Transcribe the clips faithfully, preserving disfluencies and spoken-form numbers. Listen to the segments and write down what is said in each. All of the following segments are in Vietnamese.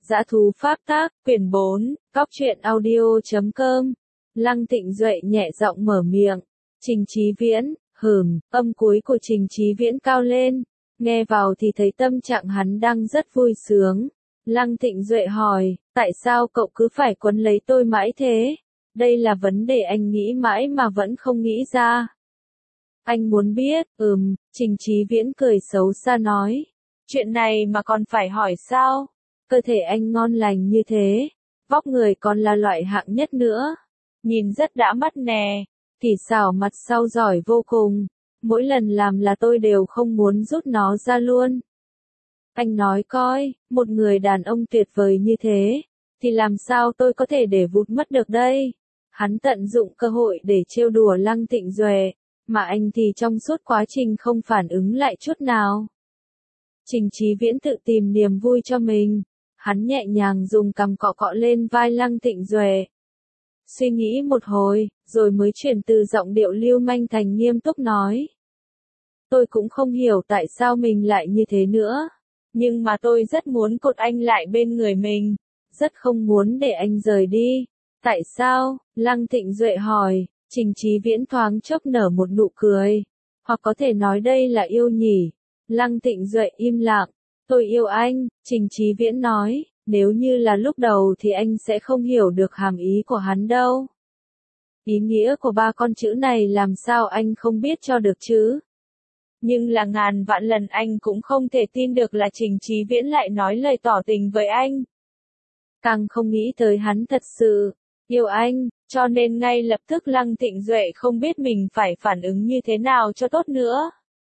Dã thú pháp tác, quyển bốn, cóc truyện audio chấm com. Lăng Tịnh Duệ nhẹ giọng mở miệng. Trình Chí Viễn, hừm, âm cuối của Trình Chí Viễn cao lên. Nghe vào thì thấy tâm trạng hắn đang rất vui sướng. Lăng Tịnh Duệ hỏi, tại sao cậu cứ phải quấn lấy tôi mãi thế? Đây là vấn đề anh nghĩ mãi mà vẫn không nghĩ ra. Anh muốn biết, ừm, Trình Chí Viễn cười xấu xa nói. Chuyện này mà còn phải hỏi sao? Cơ thể anh ngon lành như thế, vóc người còn là loại hạng nhất nữa. Nhìn rất đã mắt nè, kỳ xảo mặt sau giỏi vô cùng. Mỗi lần làm là tôi đều không muốn rút nó ra luôn. Anh nói coi, một người đàn ông tuyệt vời như thế, thì làm sao tôi có thể để vụt mất được đây? Hắn tận dụng cơ hội để trêu đùa Lăng Tịnh Duệ, mà anh thì trong suốt quá trình không phản ứng lại chút nào. Trình Chí Viễn tự tìm niềm vui cho mình. Hắn nhẹ nhàng dùng cằm cọ cọ lên vai Lăng Tịnh Duệ. Suy nghĩ một hồi, rồi mới chuyển từ giọng điệu lưu manh thành nghiêm túc nói. Tôi cũng không hiểu tại sao mình lại như thế nữa. Nhưng mà tôi rất muốn cột anh lại bên người mình. Rất không muốn để anh rời đi. Tại sao? Lăng Tịnh Duệ hỏi. Trình Chí Viễn thoáng chốc nở một nụ cười. Hoặc có thể nói đây là yêu nhỉ. Lăng Tịnh Duệ im lặng. Tôi yêu anh, Trình Chí Viễn nói, nếu như là lúc đầu thì anh sẽ không hiểu được hàm ý của hắn đâu. Ý nghĩa của ba con chữ này làm sao anh không biết cho được chứ? Nhưng là ngàn vạn lần anh cũng không thể tin được là Trình Chí Viễn lại nói lời tỏ tình với anh. Càng không nghĩ tới hắn thật sự yêu anh, cho nên ngay lập tức Lăng Tịnh Duệ không biết mình phải phản ứng như thế nào cho tốt nữa.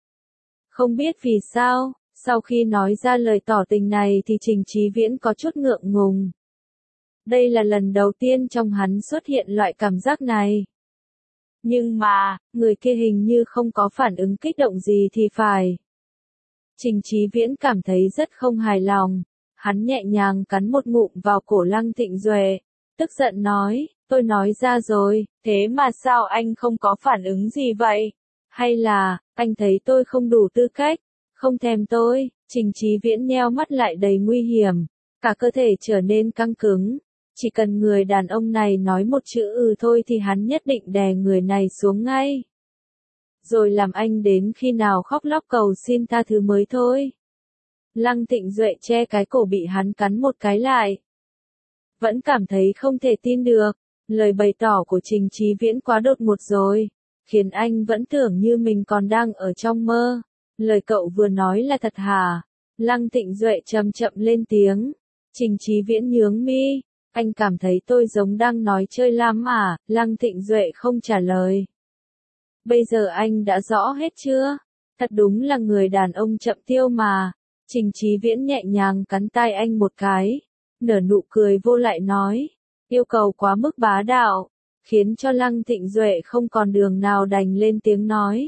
Không biết vì sao, sau khi nói ra lời tỏ tình này thì Trình Chí Viễn có chút ngượng ngùng. Đây là lần đầu tiên trong hắn xuất hiện loại cảm giác này. Nhưng mà, người kia hình như không có phản ứng kích động gì thì phải. Trình Chí Viễn cảm thấy rất không hài lòng. Hắn nhẹ nhàng cắn một ngụm vào cổ Lăng Tịnh Duệ. Tức giận nói, tôi nói ra rồi, thế mà sao anh không có phản ứng gì vậy? Hay là, anh thấy tôi không đủ tư cách? Không thèm tôi, Trình Chí Viễn nheo mắt lại đầy nguy hiểm, cả cơ thể trở nên căng cứng. Chỉ cần người đàn ông này nói một chữ ừ thôi thì hắn nhất định đè người này xuống ngay. Rồi làm anh đến khi nào khóc lóc cầu xin tha thứ mới thôi. Lăng Tịnh Duệ che cái cổ bị hắn cắn một cái lại. Vẫn cảm thấy không thể tin được, lời bày tỏ của Trình Chí Viễn quá đột ngột rồi, khiến anh vẫn tưởng như mình còn đang ở trong mơ. Lời cậu vừa nói là thật hả? Lăng Tịnh Duệ chậm chậm lên tiếng. Trình Chí Viễn nhướng mi. Anh cảm thấy tôi giống đang nói chơi lắm à? Lăng Tịnh Duệ không trả lời. Bây giờ anh đã rõ hết chưa? Thật đúng là người đàn ông chậm tiêu mà. Trình Chí Viễn nhẹ nhàng cắn tai anh một cái. Nở nụ cười vô lại nói. Yêu cầu quá mức bá đạo. Khiến cho Lăng Tịnh Duệ không còn đường nào đành lên tiếng nói.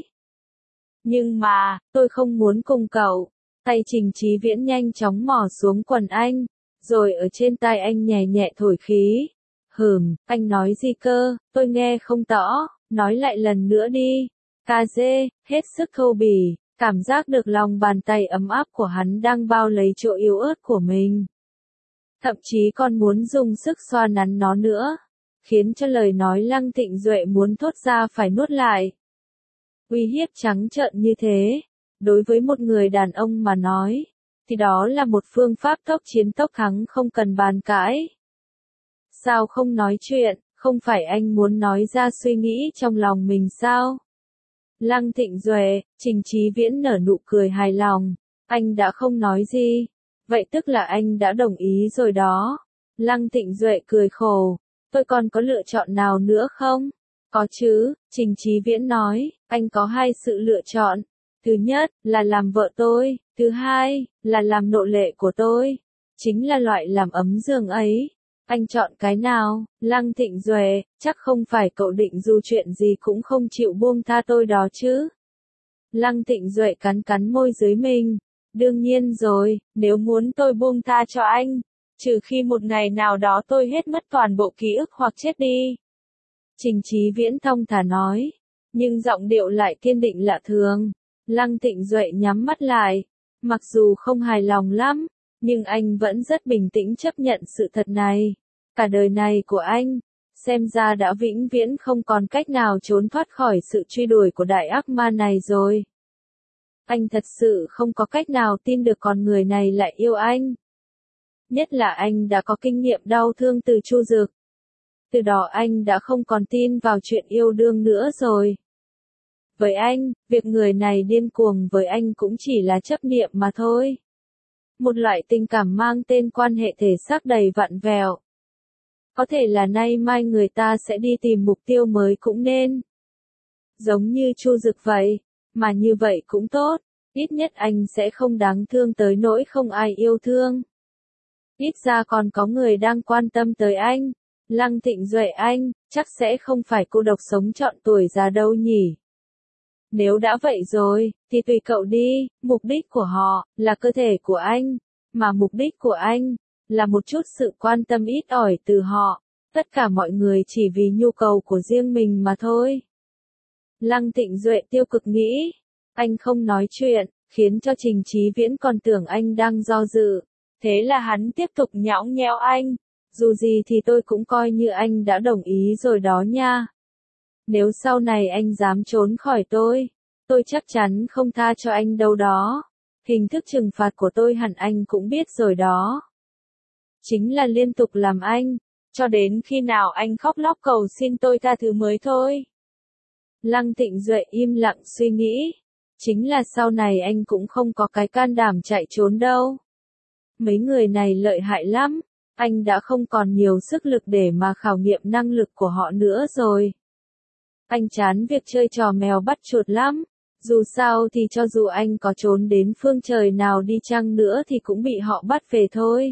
Nhưng mà, tôi không muốn cùng cậu. Tay Trình Chí Viễn nhanh chóng mò xuống quần anh, rồi ở trên tai anh nhẹ nhẹ thổi khí. Hừm, anh nói gì cơ, tôi nghe không rõ, nói lại lần nữa đi. Cà dê, hết sức khâu bỉ, cảm giác được lòng bàn tay ấm áp của hắn đang bao lấy chỗ yếu ớt của mình. Thậm chí còn muốn dùng sức xoa nắn nó nữa, khiến cho lời nói Lăng Tịnh Duệ muốn thốt ra phải nuốt lại. Uy hiếp trắng trợn như thế, đối với một người đàn ông mà nói, thì đó là một phương pháp tốc chiến tốc thắng không cần bàn cãi. Sao không nói chuyện, không phải anh muốn nói ra suy nghĩ trong lòng mình sao? Lăng Tịnh Duệ, Trình Chí Viễn nở nụ cười hài lòng, anh đã không nói gì, vậy tức là anh đã đồng ý rồi đó. Lăng Tịnh Duệ cười khổ, tôi còn có lựa chọn nào nữa không? Có chứ, Trình Chí Viễn nói, anh có hai sự lựa chọn. Thứ nhất, là làm vợ tôi, thứ hai, là làm nô lệ của tôi. Chính là loại làm ấm giường ấy. Anh chọn cái nào? Lăng Tịnh Duệ, chắc không phải cậu định dù chuyện gì cũng không chịu buông tha tôi đó chứ? Lăng Tịnh Duệ cắn cắn môi dưới mình. Đương nhiên rồi, nếu muốn tôi buông tha cho anh, trừ khi một ngày nào đó tôi hết mất toàn bộ ký ức hoặc chết đi. Trình Chí Viễn thong thả nói, nhưng giọng điệu lại kiên định lạ thường. Lăng Tịnh Duệ nhắm mắt lại, mặc dù không hài lòng lắm, Nhưng anh vẫn rất bình tĩnh chấp nhận sự thật này. Cả đời này của anh, xem ra đã vĩnh viễn không còn cách nào trốn thoát khỏi sự truy đuổi của đại ác ma này rồi. Anh thật sự không có cách nào tin được con người này lại yêu anh. Nhất là anh đã có kinh nghiệm đau thương từ Chu Dực. Từ đó anh đã không còn tin vào chuyện yêu đương nữa rồi. Với anh, việc người này điên cuồng với anh cũng chỉ là chấp niệm mà thôi. Một loại tình cảm mang tên quan hệ thể xác đầy vặn vẹo. Có thể là nay mai người ta sẽ đi tìm mục tiêu mới cũng nên. Giống như Chu Dực vậy, mà như vậy cũng tốt, ít nhất anh sẽ không đáng thương tới nỗi không ai yêu thương. Ít ra còn có người đang quan tâm tới anh. Lăng Thịnh Duệ anh, chắc sẽ không phải cô độc sống trọn tuổi già đâu nhỉ. Nếu đã vậy rồi, thì tùy cậu đi, mục đích của họ, là cơ thể của anh, mà mục đích của anh, là một chút sự quan tâm ít ỏi từ họ, tất cả mọi người chỉ vì nhu cầu của riêng mình mà thôi. Lăng Thịnh Duệ tiêu cực nghĩ, anh không nói chuyện, khiến cho Trình Chí Viễn còn tưởng anh đang do dự, thế là hắn tiếp tục nhõng nhẽo anh, dù gì thì tôi cũng coi như anh đã đồng ý rồi đó nha. Nếu sau này anh dám trốn khỏi tôi, tôi chắc chắn không tha cho anh đâu đó. Hình thức trừng phạt của tôi hẳn anh cũng biết rồi đó. Chính là liên tục làm anh, cho đến khi nào anh khóc lóc cầu xin tôi tha thứ mới thôi. Lăng Thịnh Duệ im lặng suy nghĩ. Chính là sau này anh cũng không có cái can đảm chạy trốn đâu. Mấy người này lợi hại lắm, anh đã không còn nhiều sức lực để mà khảo nghiệm năng lực của họ nữa rồi. Anh chán việc chơi trò mèo bắt chuột lắm, dù sao thì cho dù anh có trốn đến phương trời nào đi chăng nữa thì cũng bị họ bắt về thôi.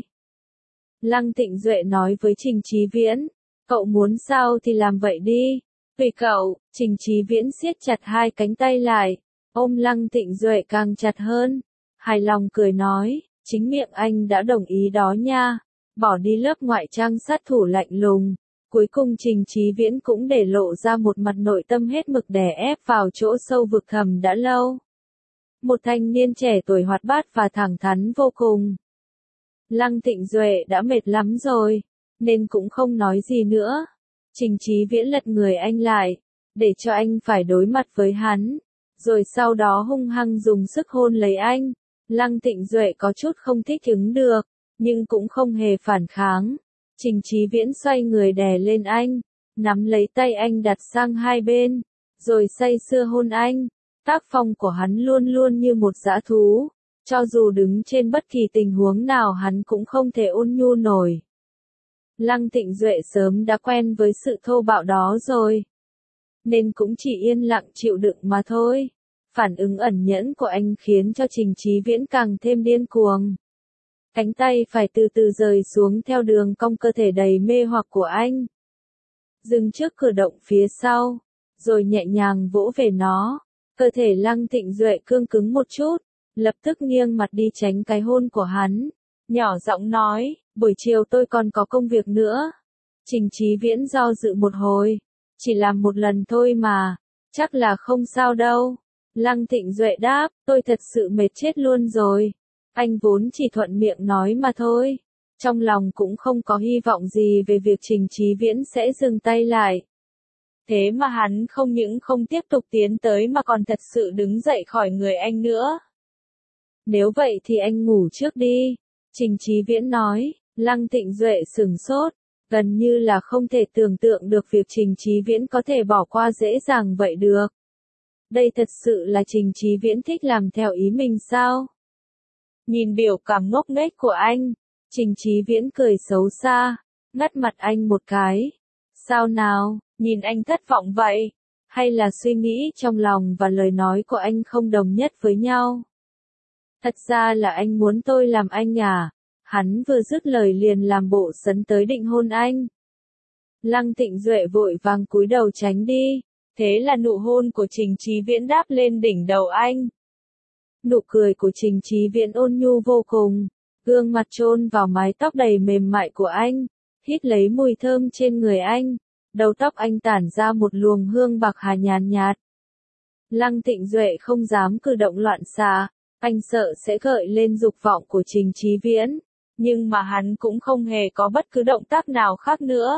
Lăng Thịnh Duệ nói với Trình Chí Viễn, cậu muốn sao thì làm vậy đi, tùy cậu. Trình Chí Viễn siết chặt hai cánh tay lại, ôm Lăng Thịnh Duệ càng chặt hơn, hài lòng cười nói, chính miệng anh đã đồng ý đó nha, bỏ đi lớp ngoại trang sát thủ lạnh lùng. Cuối cùng Trình Chí Viễn cũng để lộ ra một mặt nội tâm hết mực đè ép vào chỗ sâu vực thẳm đã lâu. Một thanh niên trẻ tuổi hoạt bát và thẳng thắn vô cùng. Lăng Thịnh Duệ đã mệt lắm rồi, nên cũng không nói gì nữa. Trình Chí Viễn lật người anh lại, để cho anh phải đối mặt với hắn, rồi sau đó hung hăng dùng sức hôn lấy anh. Lăng Thịnh Duệ có chút không thích ứng được, nhưng cũng không hề phản kháng. Trình Chí Viễn xoay người đè lên anh, nắm lấy tay anh đặt sang hai bên, rồi say sưa hôn anh. Tác phong của hắn luôn luôn như một dã thú, cho dù đứng trên bất kỳ tình huống nào hắn cũng không thể ôn nhu nổi. Lăng Thịnh Duệ sớm đã quen với sự thô bạo đó rồi, nên cũng chỉ yên lặng chịu đựng mà thôi. Phản ứng ẩn nhẫn của anh khiến cho Trình Chí Viễn càng thêm điên cuồng. Cánh tay phải từ từ rời xuống theo đường cong cơ thể đầy mê hoặc của anh. Dừng trước cửa động phía sau, rồi nhẹ nhàng vỗ về nó. Cơ thể Lăng Thịnh Duệ cương cứng một chút, lập tức nghiêng mặt đi tránh cái hôn của hắn. Nhỏ giọng nói, buổi chiều tôi còn có công việc nữa. Trình Chí Viễn do dự một hồi, chỉ làm một lần thôi mà, chắc là không sao đâu. Lăng Thịnh Duệ đáp, tôi thật sự mệt chết luôn rồi. Anh vốn chỉ thuận miệng nói mà thôi, trong lòng cũng không có hy vọng gì về việc Trình Chí Viễn sẽ dừng tay lại. Thế mà hắn không những không tiếp tục tiến tới mà còn thật sự đứng dậy khỏi người anh nữa. Nếu vậy thì anh ngủ trước đi, Trình Chí Viễn nói. Lăng Thịnh Duệ sửng sốt, gần như là không thể tưởng tượng được việc Trình Chí Viễn có thể bỏ qua dễ dàng vậy được. Đây thật sự là Trình Chí Viễn thích làm theo ý mình sao? Nhìn biểu cảm ngốc nghếch của anh, Trình Chí Viễn cười xấu xa, ngắt mặt anh một cái. Sao nào, nhìn anh thất vọng vậy? Hay là suy nghĩ trong lòng và lời nói của anh không đồng nhất với nhau? Thật ra là anh muốn tôi làm anh à? Hắn vừa dứt lời liền làm bộ sấn tới định hôn anh. Lăng Thịnh Duệ vội vàng cúi đầu tránh đi. Thế là nụ hôn của Trình Chí Viễn đáp lên đỉnh đầu anh. Nụ cười của Trình Chí Viễn ôn nhu vô cùng, gương mặt chôn vào mái tóc đầy mềm mại của anh, hít lấy mùi thơm trên người anh, đầu tóc anh tản ra một luồng hương bạc hà nhàn nhạt. Lăng Thịnh Duệ không dám cử động loạn xạ, Anh sợ sẽ gợi lên dục vọng của Trình Chí Viễn, nhưng mà hắn cũng không hề có bất cứ động tác nào khác nữa.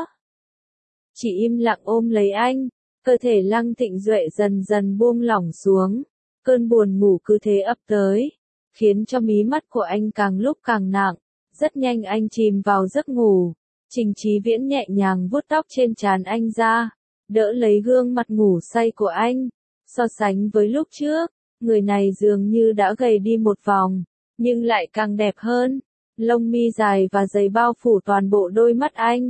Chỉ im lặng ôm lấy anh, cơ thể Lăng Thịnh Duệ dần dần buông lỏng xuống, cơn buồn ngủ cứ thế ập tới, khiến cho mí mắt của anh càng lúc càng nặng, rất nhanh anh chìm vào giấc ngủ. Trình Chí Viễn nhẹ nhàng vuốt tóc trên trán anh ra, đỡ lấy gương mặt ngủ say của anh, so sánh với lúc trước, người này dường như đã gầy đi một vòng, nhưng lại càng đẹp hơn, lông mi dài và dày bao phủ toàn bộ đôi mắt anh.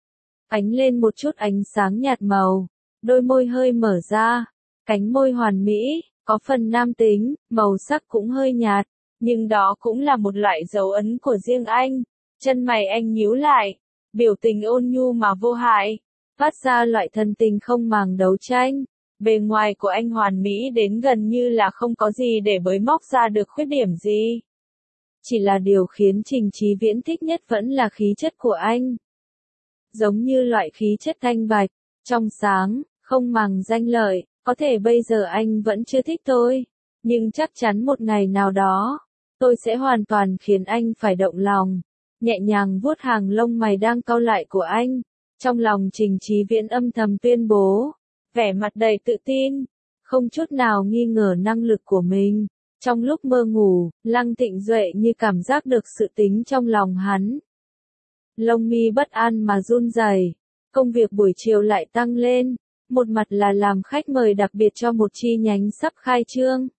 Ánh lên một chút ánh sáng nhạt màu, đôi môi hơi mở ra, cánh môi hoàn mỹ, có phần nam tính, màu sắc cũng hơi nhạt, nhưng đó cũng là một loại dấu ấn của riêng anh. Chân mày anh nhíu lại, biểu tình ôn nhu mà vô hại, phát ra loại thân tình không màng đấu tranh. Bề ngoài của anh hoàn mỹ đến gần như là không có gì để bới móc ra được khuyết điểm gì. Chỉ là điều khiến Trình Chí Viễn thích nhất vẫn là khí chất của anh. Giống như loại khí chất thanh bạch, trong sáng, không màng danh lợi, có thể bây giờ anh vẫn chưa thích tôi, nhưng chắc chắn một ngày nào đó, tôi sẽ hoàn toàn khiến anh phải động lòng. Nhẹ nhàng vuốt hàng lông mày đang cau lại của anh, trong lòng Trình Chí Viễn âm thầm tuyên bố, vẻ mặt đầy tự tin, không chút nào nghi ngờ năng lực của mình. Trong lúc mơ ngủ, Lăng Thịnh Duệ như cảm giác được sự tính trong lòng hắn. Lông mi bất an mà run rẩy. Công việc buổi chiều lại tăng lên, một mặt là làm khách mời đặc biệt cho một chi nhánh sắp khai trương.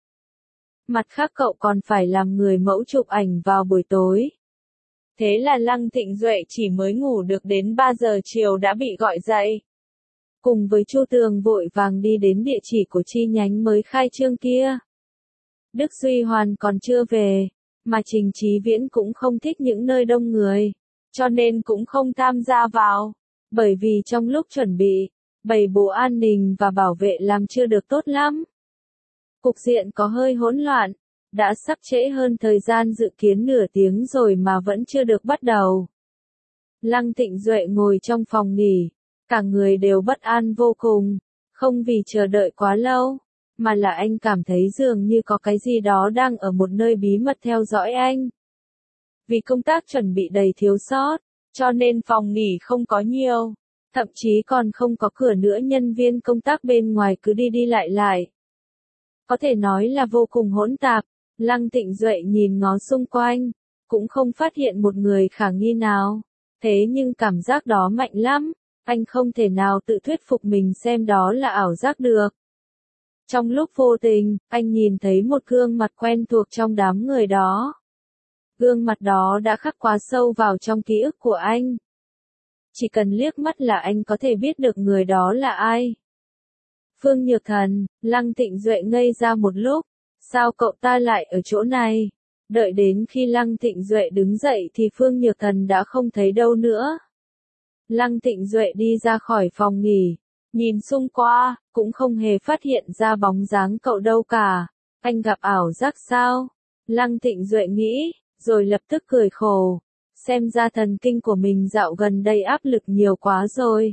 Mặt khác cậu còn phải làm người mẫu chụp ảnh vào buổi tối. Thế là Lăng Thịnh Duệ chỉ mới ngủ được đến ba giờ chiều đã bị gọi dậy. Cùng với Chu Tường vội vàng đi đến địa chỉ của chi nhánh mới khai trương kia. Đức Duy Hoàn còn chưa về, mà Trình Chí Viễn cũng không thích những nơi đông người, cho nên cũng không tham gia vào, bởi vì trong lúc chuẩn bị, bày bố an ninh và bảo vệ làm chưa được tốt lắm. Cục diện có hơi hỗn loạn, đã sắp trễ hơn thời gian dự kiến nửa tiếng rồi mà vẫn chưa được bắt đầu. Lăng Thịnh Duệ ngồi trong phòng nghỉ, cả người đều bất an vô cùng, không vì chờ đợi quá lâu, mà là anh cảm thấy dường như có cái gì đó đang ở một nơi bí mật theo dõi anh. Vì công tác chuẩn bị đầy thiếu sót, cho nên phòng nghỉ không có nhiều, thậm chí còn không có cửa nữa, nhân viên công tác bên ngoài cứ đi đi lại lại. Có thể nói là vô cùng hỗn tạp. Lăng Thịnh Duệ nhìn ngó xung quanh, cũng không phát hiện một người khả nghi nào. Thế nhưng cảm giác đó mạnh lắm, anh không thể nào tự thuyết phục mình xem đó là ảo giác được. Trong lúc vô tình, anh nhìn thấy một gương mặt quen thuộc trong đám người đó. Gương mặt đó đã khắc quá sâu vào trong ký ức của anh. Chỉ cần liếc mắt là anh có thể biết được người đó là ai. Phương Nhược Thần. Lăng Thịnh Duệ ngây ra một lúc. Sao cậu ta lại ở chỗ này? Đợi đến khi Lăng Thịnh Duệ đứng dậy thì Phương Nhược Thần đã không thấy đâu nữa. Lăng Thịnh Duệ đi ra khỏi phòng nghỉ, nhìn xung qua, cũng không hề phát hiện ra bóng dáng cậu đâu cả. Anh gặp ảo giác sao? Lăng Thịnh Duệ nghĩ, rồi lập tức cười khổ. Xem ra thần kinh của mình dạo gần đây áp lực nhiều quá rồi.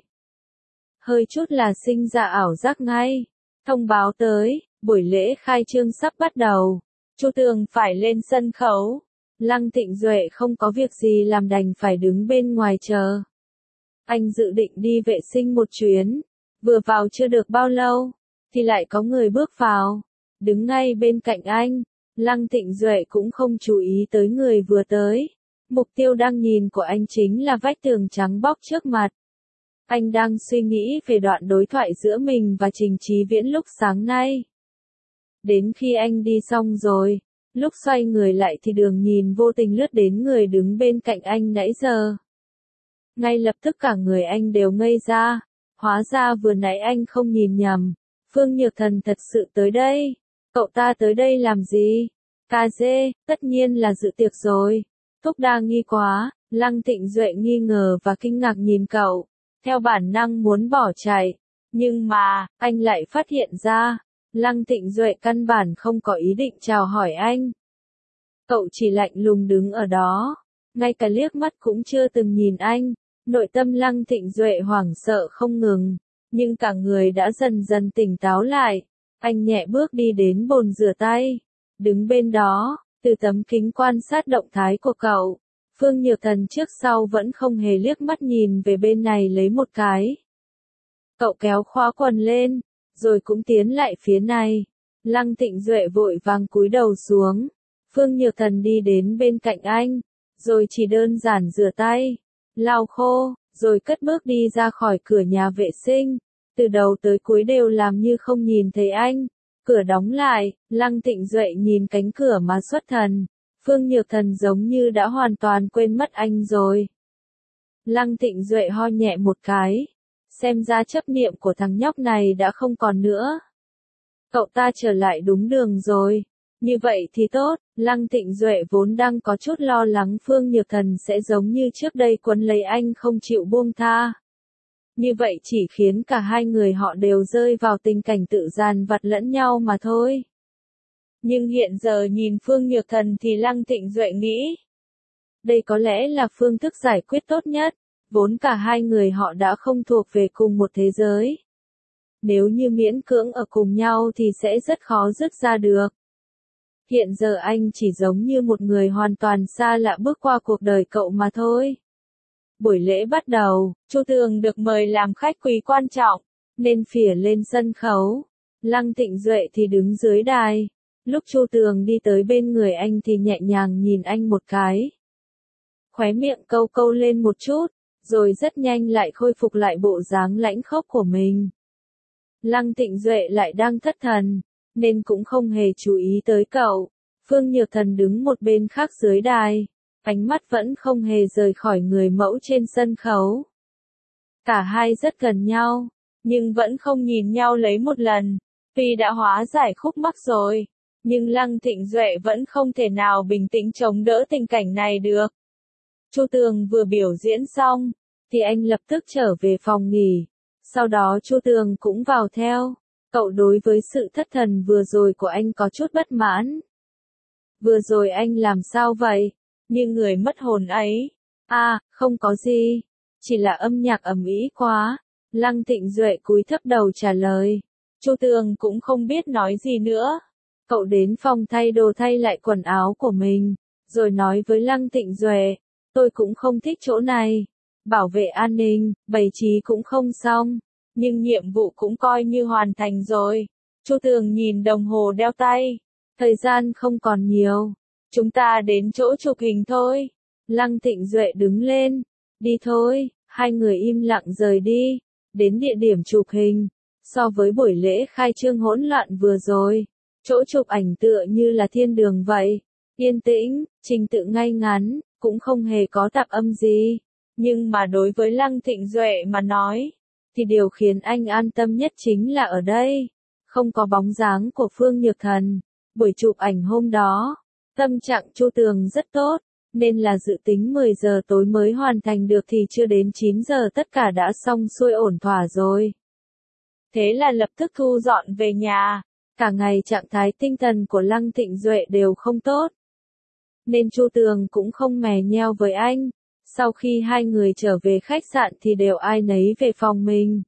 Hơi chút là sinh ra ảo giác ngay. Thông báo tới, buổi lễ khai trương sắp bắt đầu. Chu Tường phải lên sân khấu. Lăng Thịnh Duệ không có việc gì làm đành phải đứng bên ngoài chờ. Anh dự định đi vệ sinh một chuyến. Vừa vào chưa được bao lâu, thì lại có người bước vào. Đứng ngay bên cạnh anh. Lăng Thịnh Duệ cũng không chú ý tới người vừa tới. Mục tiêu đang nhìn của anh chính là vách tường trắng bóc trước mặt. Anh đang suy nghĩ về đoạn đối thoại giữa mình và Trình Chí Viễn lúc sáng nay. Đến khi anh đi xong rồi, lúc xoay người lại thì đường nhìn vô tình lướt đến người đứng bên cạnh anh nãy giờ. Ngay lập tức cả người anh đều ngây ra, hóa ra vừa nãy anh không nhìn nhầm, Phương Nhược Thần thật sự tới đây. Cậu ta tới đây làm gì? Cà dê, tất nhiên là dự tiệc rồi. Thúc đa nghi quá. Lăng Thịnh Duệ nghi ngờ và kinh ngạc nhìn cậu, theo bản năng muốn bỏ chạy, nhưng mà, anh lại phát hiện ra, Lăng Thịnh Duệ căn bản không có ý định chào hỏi anh. Cậu chỉ lạnh lùng đứng ở đó, ngay cả liếc mắt cũng chưa từng nhìn anh. Nội tâm Lăng Thịnh Duệ hoảng sợ không ngừng, nhưng cả người đã dần dần tỉnh táo lại. Anh nhẹ bước đi đến bồn rửa tay, đứng bên đó, từ tấm kính quan sát động thái của cậu. Phương Nhược Thần trước sau vẫn không hề liếc mắt nhìn về bên này lấy một cái. Cậu kéo khóa quần lên, rồi cũng tiến lại phía này. Lăng Thịnh Duệ vội vàng cúi đầu xuống. Phương Nhược Thần đi đến bên cạnh anh, rồi chỉ đơn giản rửa tay, lau khô, rồi cất bước đi ra khỏi cửa nhà vệ sinh. Từ đầu tới cuối đều làm như không nhìn thấy anh. Cửa đóng lại, Lăng Thịnh Duệ nhìn cánh cửa mà xuất thần. Phương Nhược Thần giống như đã hoàn toàn quên mất anh rồi. Lăng Thịnh Duệ ho nhẹ một cái. Xem ra chấp niệm của thằng nhóc này đã không còn nữa. Cậu ta trở lại đúng đường rồi. Như vậy thì tốt, Lăng Thịnh Duệ vốn đang có chút lo lắng Phương Nhược Thần sẽ giống như trước đây quấn lấy anh không chịu buông tha. Như vậy chỉ khiến cả hai người họ đều rơi vào tình cảnh tự dàn vặt lẫn nhau mà thôi. Nhưng hiện giờ nhìn Phương Nhược Thần thì Lăng Thịnh Duệ nghĩ. Đây có lẽ là phương thức giải quyết tốt nhất, vốn cả hai người họ đã không thuộc về cùng một thế giới. Nếu như miễn cưỡng ở cùng nhau thì sẽ rất khó dứt ra được. Hiện giờ anh chỉ giống như một người hoàn toàn xa lạ bước qua cuộc đời cậu mà thôi. Buổi lễ bắt đầu, Chu Tường được mời làm khách quý quan trọng, nên phỉa lên sân khấu. Lăng Thịnh Duệ thì đứng dưới đài. Lúc Chu Tường đi tới bên người anh thì nhẹ nhàng nhìn anh một cái. Khóe miệng câu câu lên một chút, rồi rất nhanh lại khôi phục lại bộ dáng lãnh khốc của mình. Lăng Thịnh Duệ lại đang thất thần, nên cũng không hề chú ý tới cậu. Phương Nhược Thần đứng một bên khác dưới đài, ánh mắt vẫn không hề rời khỏi người mẫu trên sân khấu. Cả hai rất gần nhau, nhưng vẫn không nhìn nhau lấy một lần. Tuy đã hóa giải khúc mắc rồi, nhưng Lăng Thịnh Duệ vẫn không thể nào bình tĩnh chống đỡ tình cảnh này được. Chu Tường vừa biểu diễn xong, thì anh lập tức trở về phòng nghỉ. Sau đó Chu Tường cũng vào theo. Cậu đối với sự thất thần vừa rồi của anh có chút bất mãn. Vừa rồi anh làm sao vậy? Như người mất hồn ấy. À, không có gì. Chỉ là âm nhạc ầm ĩ quá. Lăng Thịnh Duệ cúi thấp đầu trả lời. Chu Tường cũng không biết nói gì nữa. Cậu đến phòng thay đồ thay lại quần áo của mình, rồi nói với Lăng Thịnh Duệ. Tôi cũng không thích chỗ này. Bảo vệ an ninh, bày trí cũng không xong. Nhưng nhiệm vụ cũng coi như hoàn thành rồi. Chu Tường nhìn đồng hồ đeo tay. Thời gian không còn nhiều. Chúng ta đến chỗ chụp hình thôi. Lăng Thịnh Duệ đứng lên. Đi thôi, hai người im lặng rời đi. Đến địa điểm chụp hình. So với buổi lễ khai trương hỗn loạn vừa rồi, chỗ chụp ảnh tựa như là thiên đường vậy. Yên tĩnh, trình tự ngay ngắn, cũng không hề có tạp âm gì. Nhưng mà đối với Lăng Thịnh Duệ mà nói, thì điều khiến anh an tâm nhất chính là ở đây. Không có bóng dáng của Phương Nhược Thần. Buổi chụp ảnh hôm đó, tâm trạng Chu Tường rất tốt, nên là dự tính mười giờ tối mới hoàn thành được thì chưa đến chín giờ tất cả đã xong xuôi ổn thỏa rồi. Thế là lập tức thu dọn về nhà. Cả ngày trạng thái tinh thần của Lăng Thịnh Duệ đều không tốt, nên Chu Tường cũng không mè nheo với anh. Sau khi hai người trở về khách sạn thì đều ai nấy về phòng mình.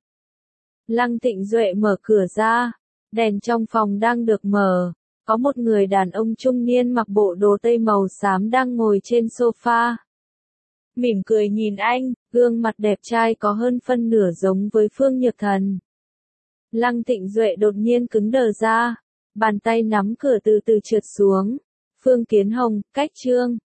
Lăng Thịnh Duệ mở cửa ra, đèn trong phòng đang được mở. Có một người đàn ông trung niên mặc bộ đồ tây màu xám đang ngồi trên sofa. Mỉm cười nhìn anh, gương mặt đẹp trai có hơn phân nửa giống với Phương Nhược Thần. Lăng Thịnh Duệ đột nhiên cứng đờ ra, bàn tay nắm cửa từ từ trượt xuống. Phương Kiến Hồng, cách trương.